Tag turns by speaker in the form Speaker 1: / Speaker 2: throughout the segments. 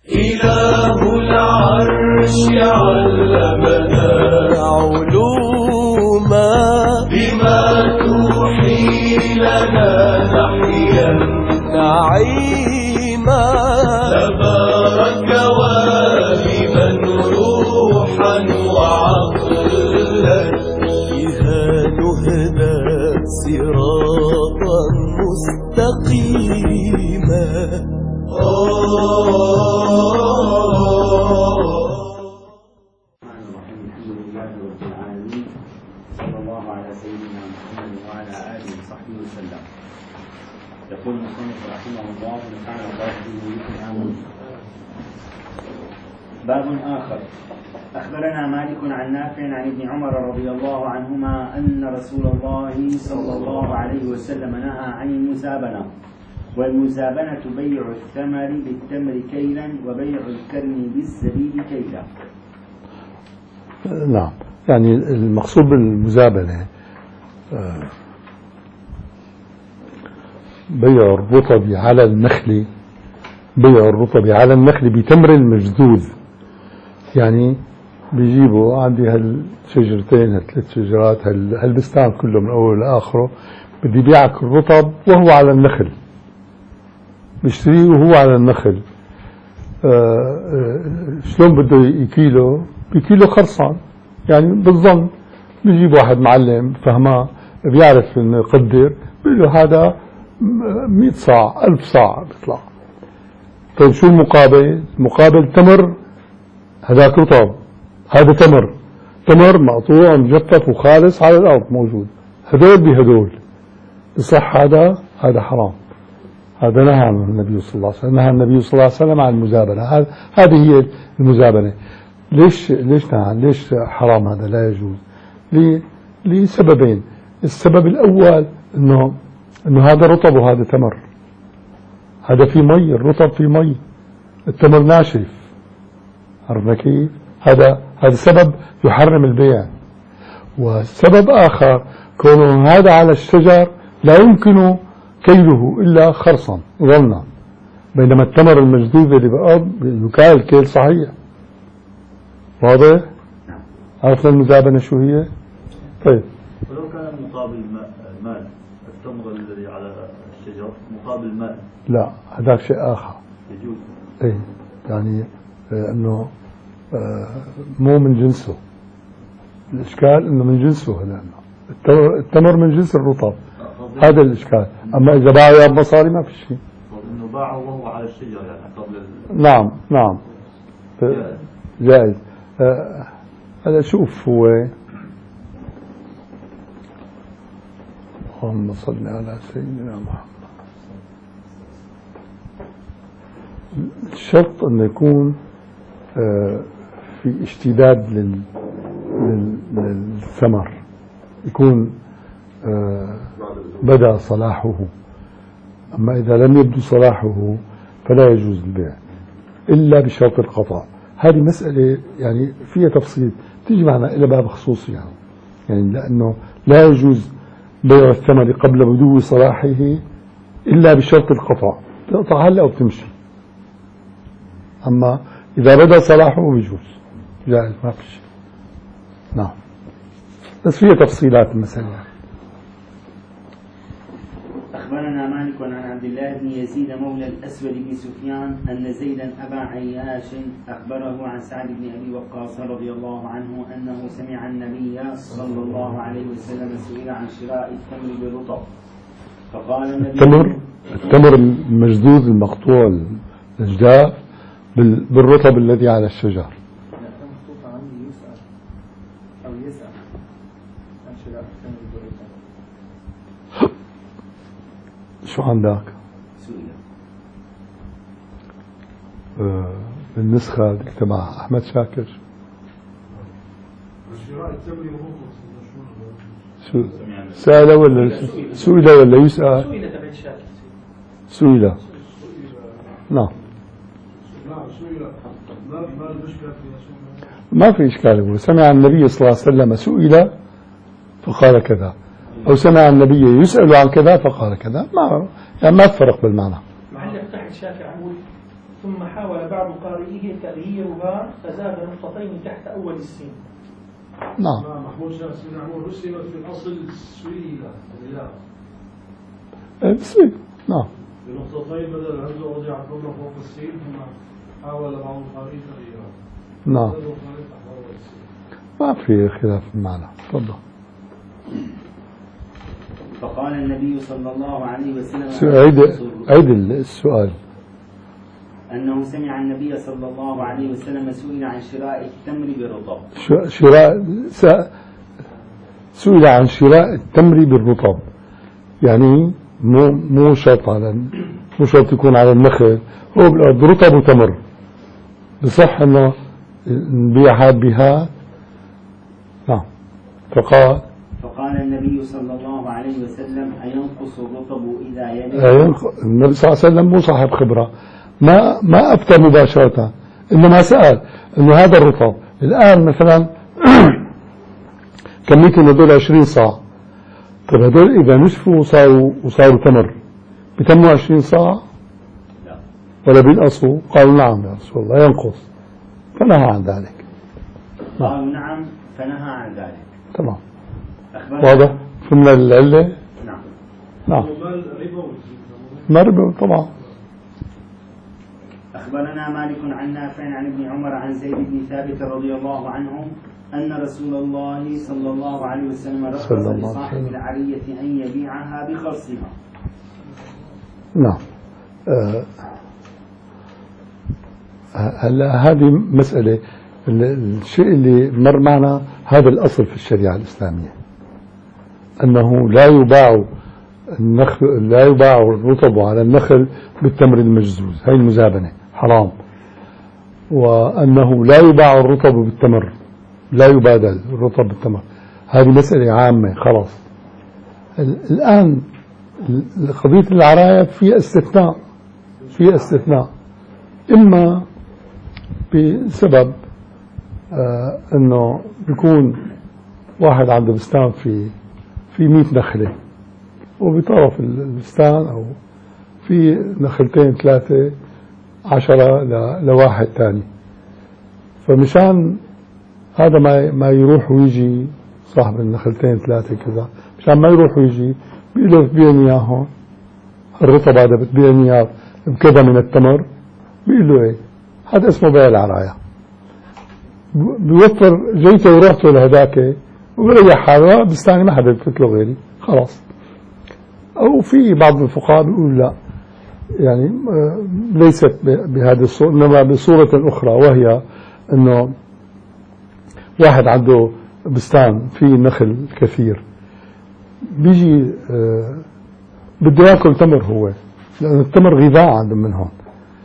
Speaker 1: إله العرش علمنا علوما بما توحي لنا نحيا نعيما تبارك واهبا روحا وعقلا بها نهدى صراطا مستقيما.
Speaker 2: يقول المصنف رحمه الله ونفعنا الله به آمين. باب آخر. أخبرنا مالك عن نافع عن ابن عمر رضي الله عنهما أن رسول الله صلى الله عليه وسلم نهى عن المزابنة، والمزابنة بيع الثمر بالتمر كيلا وبيع الكرم بالزبيب كيلا.
Speaker 3: نعم، يعني المقصود بالمزابنة بيع الرطب على النخل، بيع الرطب على النخل بتمر المجذوذ. يعني بيجيبوا عندي هالشجرتين هالثلاث شجرات هالبستان كله من أول لآخره، بدي بيعك الرطب وهو على النخل، بيشتريه وهو على النخل. شلون بده يكيله؟ بكيلو خرصان، يعني بالظن بيجيب واحد معلم فهماه بيعرف انه يقدر، بيقول له هذا 100 صاع 1000 صاع بيطلع. طيب شو المقابل؟ مقابل تمر، هذاك رطب، هذا تمر مقطوع مجفف وخالص على الأرض موجود، هدول بهدول يصح هذا حرام. هذا نهى عنه النبي صلى الله عليه وسلم، نهى النبي صلى الله عليه وسلم عن المزابنة. هذه هي المزابنة. ليش نهى؟ ليش حرام؟ هذا لا يجوز لسببين. السبب الأول إنه هذا رطب وهذا تمر، هذا في مي، الرطب في مي، التمر ناشف. عرفنا كيف؟ هذا سبب يحرم البيع. والسبب آخر كونه هذا على الشجر لا يمكن كيله إلا خرصا ظنا، بينما التمر المجذوذ اللي بالأرض يكال كيل صحيح. واضح؟ عرفنا المزابنة شو هي؟ طيب،
Speaker 4: ولو كان مقابل المال، التمر الذي على الشجر مقابل مال، لا
Speaker 3: هذاك شيء آخر
Speaker 4: يجوز.
Speaker 3: ايه، يعني انه مو من جنسه. الاشكال انه من جنسه، لانه التمر من جنس الرطب، هذا الاشكال. اما اذا باعه بمصاري ما في شيء.
Speaker 4: انه باعه وهو على الشجر يعني قبل
Speaker 3: نعم جائز. هذا شوف، هو اللهم صل على سيدنا محمد. الشرط أن يكون في اشتداد للثمر، يكون بدأ صلاحه. أما إذا لم يبدو صلاحه فلا يجوز البيع إلا بشرط القطع. هذه مسألة يعني فيها تفصيل، تيجي معنا إلى باب خصوصي يعني لأنه لا يجوز بيع الثمر قبل بدو صلاحه إلا بشرط القطع. تقطع هلا وبتمشي، أما إذا بدأ صلاحه بيجوز، جائز ما في شيء. نعم، بس فيها تفصيلات المسألة.
Speaker 2: أخبرنا مالك عن عبد الله بن يزيد مولى الأسود بن سفيان أن زيدا أبا عياش أخبره عن سعد بن أبي وقاص رضي الله عنه أنه سمع النبي صلى الله عليه وسلم سئل عن شراء التمر بالرطب، فقال النبي
Speaker 3: التمر المجذوذ المقطوع الجاف بالرطب الذي على الشجر. شو عندك؟ بالنسخة اللي كتبها أحمد شاكر سأل ولا سئل ولا يسأل؟ سئل. نعم، ما في إشكال. هو سمع النبي صلى الله عليه وسلم سئل فقال كذا، أو سمع النبي يسأل عن كذا فقال كذا، ما تفرق بالمعنى.
Speaker 5: محل تحت الشافعي عمود ثم حاول بعض قارئيه تغييرها فزاد نقطتين تحت أول السين.
Speaker 3: نعم.
Speaker 6: محمود شمس بن عمور رسمت في الأصل سويلة الرياض.
Speaker 3: بصير نعم.
Speaker 6: بنقطتين بدل الهمزة وضعت ضمن فوق السين ثم حاول بعض القارئين تغييرها.
Speaker 3: نعم. ما في خلاف المعنى. تفضل.
Speaker 2: فقال النبي صلى الله عليه وسلم
Speaker 3: عيد السؤال.
Speaker 2: أنه سمع النبي صلى الله عليه وسلم سئل عن شراء التمر بالرطب.
Speaker 3: سئل عن شراء التمر بالرطب، يعني مو شرط مو شرط يكون على النخل، هو بالأرض رطب وتمر بصح انه نبيع بها. نعم.
Speaker 2: فقال النبي صلى الله عليه وسلم أينقص الرطب إذا يبس؟
Speaker 3: النبي صلى الله عليه وسلم مو صاحب خبرة، ما أفتى مباشرة، إنما سأل إنه هذا الرطب الآن مثلا كمية هدول 20 صاع، طيب هدول إذا نشفوا وصاروا تمر بتموا 20 صاع ولا بينقصوا؟ قالوا نعم يا رسول الله ينقص، فنهى عن ذلك.
Speaker 2: قالوا نعم فنهى عن ذلك.
Speaker 3: تمام. واضح؟ فهمنا العلة؟
Speaker 2: نعم.
Speaker 3: نعم. ما ربوي طبعا.
Speaker 2: أخبرنا مالك عن نافع عن ابن عمر عن زيد بن ثابت رضي الله عنه أن رسول الله صلى الله عليه وسلم رخص لصاحب العرية أن يبيعها بخرصها.
Speaker 3: نعم. هلا هذه مسألة، الشيء اللي مر معنا هذا الأصل في الشريعة الإسلامية، أنه لا يباع الرطب على النخل بالتمر المجزوز، هي المزابنة حرام، وأنه لا يباع الرطب بالتمر، لا يبادل الرطب بالتمر، هذه مسألة عامة خلاص. الآن قضية العراية في استثناء إما بسبب أنه بيكون واحد عنده بستان في 100 نخلة، وبطرف البستان أو في نخلتين 3 10 لواحد تاني، فمشان هذا ما يروح ويجي صاحب النخلتين 3 كذا، مشان ما يروح ويجي بيقول له بتبيعني اياه الرطب هذا، بتبيعني اياه بكذا من التمر، بيقول له ايه، هذا اسمه بيع العراية، بيوفر جيته ورحته لهداك وبريح حاله، بستاني ما حدا بفوت له غيري خلاص. أو في بعض الفقهاء بيقول لا، يعني ليست بهذه الصورة، إنما بصورة أخرى، وهي إنه واحد عنده بستان فيه نخل كثير، بيجي بده ياكل تمر هو، لأن التمر غذاء عندهم من هون،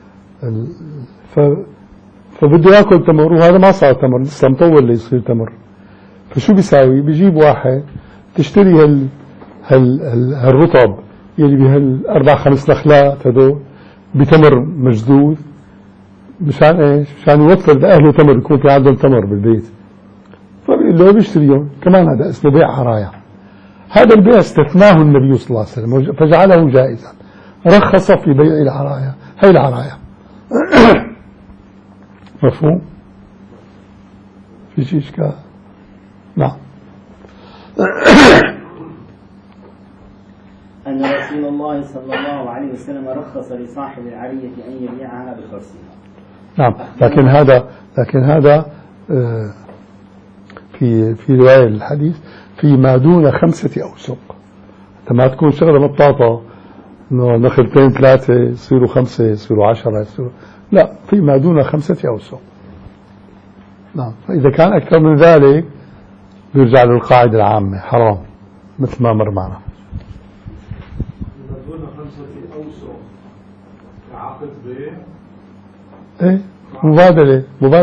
Speaker 3: فبده ياكل تمر، وهذا ما صار تمر لسه مطول ليصير تمر، فشو بيساوي؟ بيجيب واحد تشتري هالرطب يلي بهال4 5 نخلات هدول بتمر مجدود، مشان ايش؟ مشان يوفر لأهله تمر، يكون في عندهم تمر بالبيت، فبيقول له بيشتريهم كمان. هذا اسمه بيع عراية. هذا البيع استثناه النبي صلى الله عليه وسلم فجعله جائزا، رخص في بيع العراية، هي العراية. مفهوم؟ في شيء إشكال؟ نعم.
Speaker 2: أن رسول الله صلى الله عليه وسلم رخص لصاحب العرية أن يبيعها بخرصها. نعم.
Speaker 3: لكن هذا في رواية الحديث فيما دون 5 أوسق. ما تكون شغلة مطاطة إنه نخلتين 3 يصيروا 5 يصيروا 10 يصيروا، لا، فيما دون 5 أوسق. نعم. فإذا كان أكثر من ذلك بيرجع للقاعدة العامة حرام، مثل ما مر معنا.
Speaker 6: دون 5 أوسق عقد بيع؟
Speaker 3: إيه، مبادلة.
Speaker 6: هذا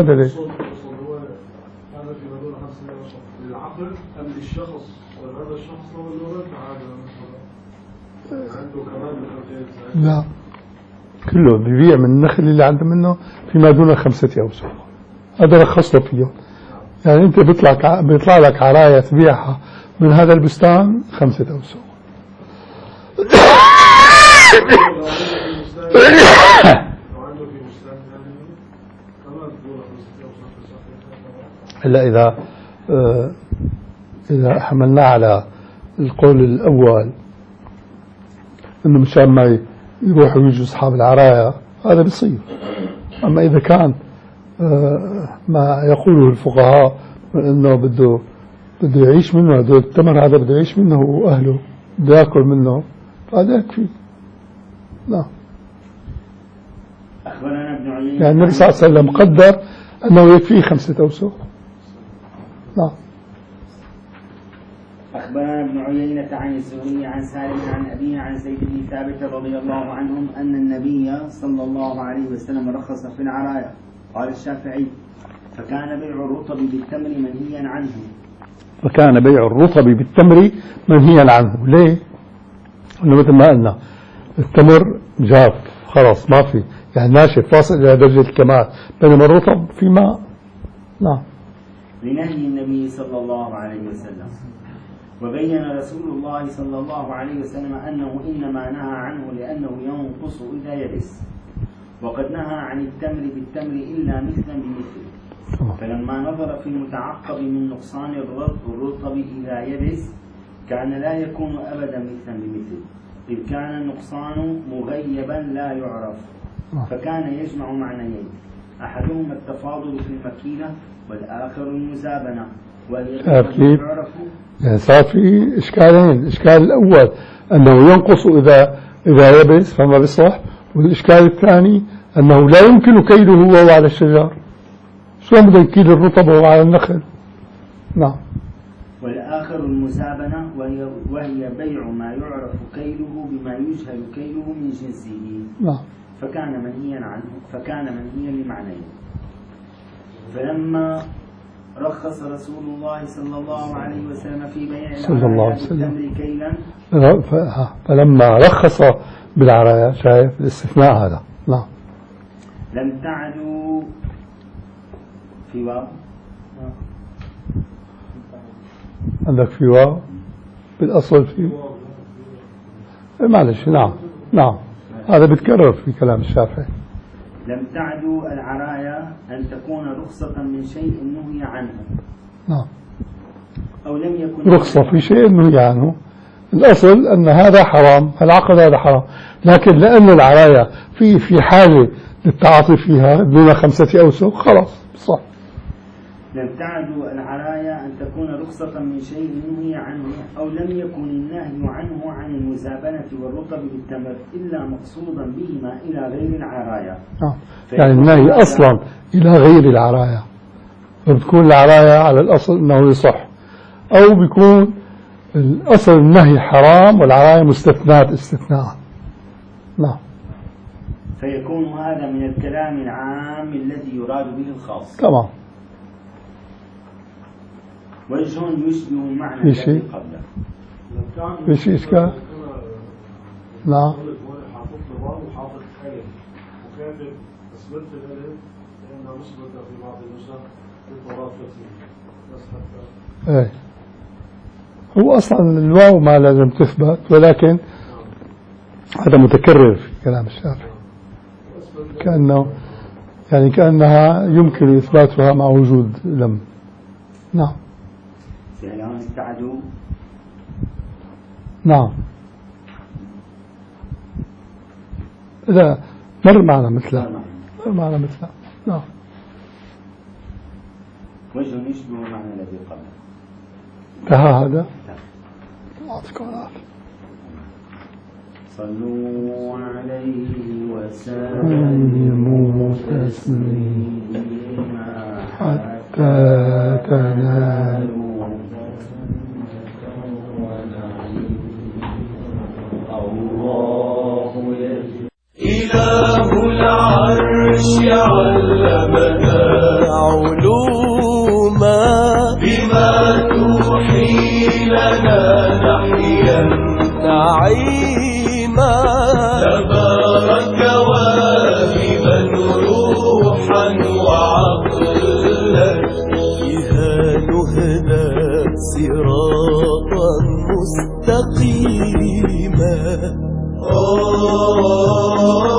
Speaker 6: في دون 5 أوسق للعقد أم للشخص؟ هذا الشخص هو اللي رد عادة عنده كمان نخلتين؟
Speaker 3: لا، كله بيبيع من النخل اللي عنده منه فيما دون 5 أوسق، هذا رخص له فيه. يعني أنت بيطلع لك عراية تبيعها من هذا البستان 5 أوسق.
Speaker 6: وعنده في بستان
Speaker 3: إلا إذا حملنا على القول الأول إنه مشان ما يروحوا ويجوا أصحاب العرايا هذا بيصير. أما إذا كان ما يقوله الفقهاء إنه بده يعيش منه، هذا التمر هذا بده يعيش منه وأهله بده يأكل منه، هذا يكفي. لا
Speaker 2: أخبرنا ابن عيينة
Speaker 3: يعني النبي صلى الله عليه وسلم قدر أنه يكفيه 5 أوسق. لا
Speaker 2: أخبرنا ابن عيينة عن الزهري عن سالم عن أبيه عن زيد بن ثابت رضي الله عنهم أن النبي صلى الله عليه وسلم رخص في العرايا. قال الشافعي: فكان بيع الرطب بالتمر منهيا عنه.
Speaker 3: فكان بيع الرطب بالتمر منهيا عنه. ليه؟ إنه مثل ما قلنا التمر جاف خلاص ما في، يعني ناشف واصل إلى درجة الكمال، بينما الرطب في ماء. نعم.
Speaker 2: لنهي النبي صلى الله عليه وسلم. وبين رسول الله صلى الله عليه وسلم أنه إنما نهى عنه لأنه ينقص إذا يبس، وقد نهى عن التمر بالتمر إلا مثلا بمثل. فلما نظر في المتعقب من نقصان الرطب إذا يبس كان لا يكون أبدا مثلا بمثل، إذ كان النقصان مغيبا لا يعرف، فكان يجمع معنيين: أحدهما التفاضل في المكيلة، والآخر المزابنة، وهي يعرف.
Speaker 3: يعني صار في إشكالين: الإشكال الأول أنه ينقص إذا يبس فما بيصح، والإشكال الثاني أنه لا يمكن كيله وهو على الشجر. شلون بده يكيل الرطب وهو على النخل؟ نعم.
Speaker 2: والآخر المزابنة، وهي بيع ما يعرف كيله بما يجهل كيله من جنسه.
Speaker 3: نعم.
Speaker 2: فكان منهيا عنه، فكان منهيا لمعنيين. فلما رخص رسول الله صلى الله عليه وسلم في بيع العرايا بالتمر كيلا،
Speaker 3: فلما رخص بالعرايا، شايف الاستثناء هذا. نعم.
Speaker 2: لم تعدوا في واو،
Speaker 3: عندك في واو بالأصل في معلش. نعم نعم، هذا بتكرر في كلام الشافعي.
Speaker 2: لم تعدوا العرايا أن تكون رخصة من شيء نهي عنه.
Speaker 3: نعم.
Speaker 2: أو لم يكن
Speaker 3: رخصة في شيء نهي عنه. الأصل أن هذا حرام، العقد هذا حرام، لكن لأن العرايا في حالة للتعاطي فيها دون 5 أوسق خلاص صح.
Speaker 2: لم تعدوا العرايا أن تكون رخصة من شيء نهي عنه، أو لم يكن النهي عنه عن المزابنة والرطب بالتمر إلا مقصودا بهما إلى غير العرايا.
Speaker 3: يعني النهي أصلا إلى غير العرايا، فبتكون العرايا على الأصل أنه يصح، أو بيكون الأصل النهي حرام والعرايا مستثنات استثناء. نعم.
Speaker 2: فيكون هذا من الكلام العام الذي يراد به الخاص.
Speaker 3: تمام.
Speaker 2: وجه يشبه المعنى
Speaker 3: في شيء
Speaker 2: قبله.
Speaker 3: في شيء إشكال؟ نعم.
Speaker 6: حاطط له واو وحاطط ألف وكاتب أثبت الألف لأنها مثبتة في بعض النسخ بالتوراة بس حتى.
Speaker 3: إيه. هو أصلا الواو ما لازم تثبت، ولكن هذا متكرر في كلام الشافعي، كأنها يمكن إثباتها مع وجود لم. نعم.
Speaker 2: يعني استعدوا.
Speaker 3: نعم. لا مر معنا مثله. نعم.
Speaker 2: وجه يشبه المعنى الذي قبله.
Speaker 3: هذا. أعطيكم العافية.
Speaker 2: صلوا عليه وسلموا تسليما حتى تنالوا
Speaker 1: إله العرش علمنا علوما بما توحي لنا نحيا نعيما تبارك واهبا روحا وعقلا بها نهدى صراطا مستقيما.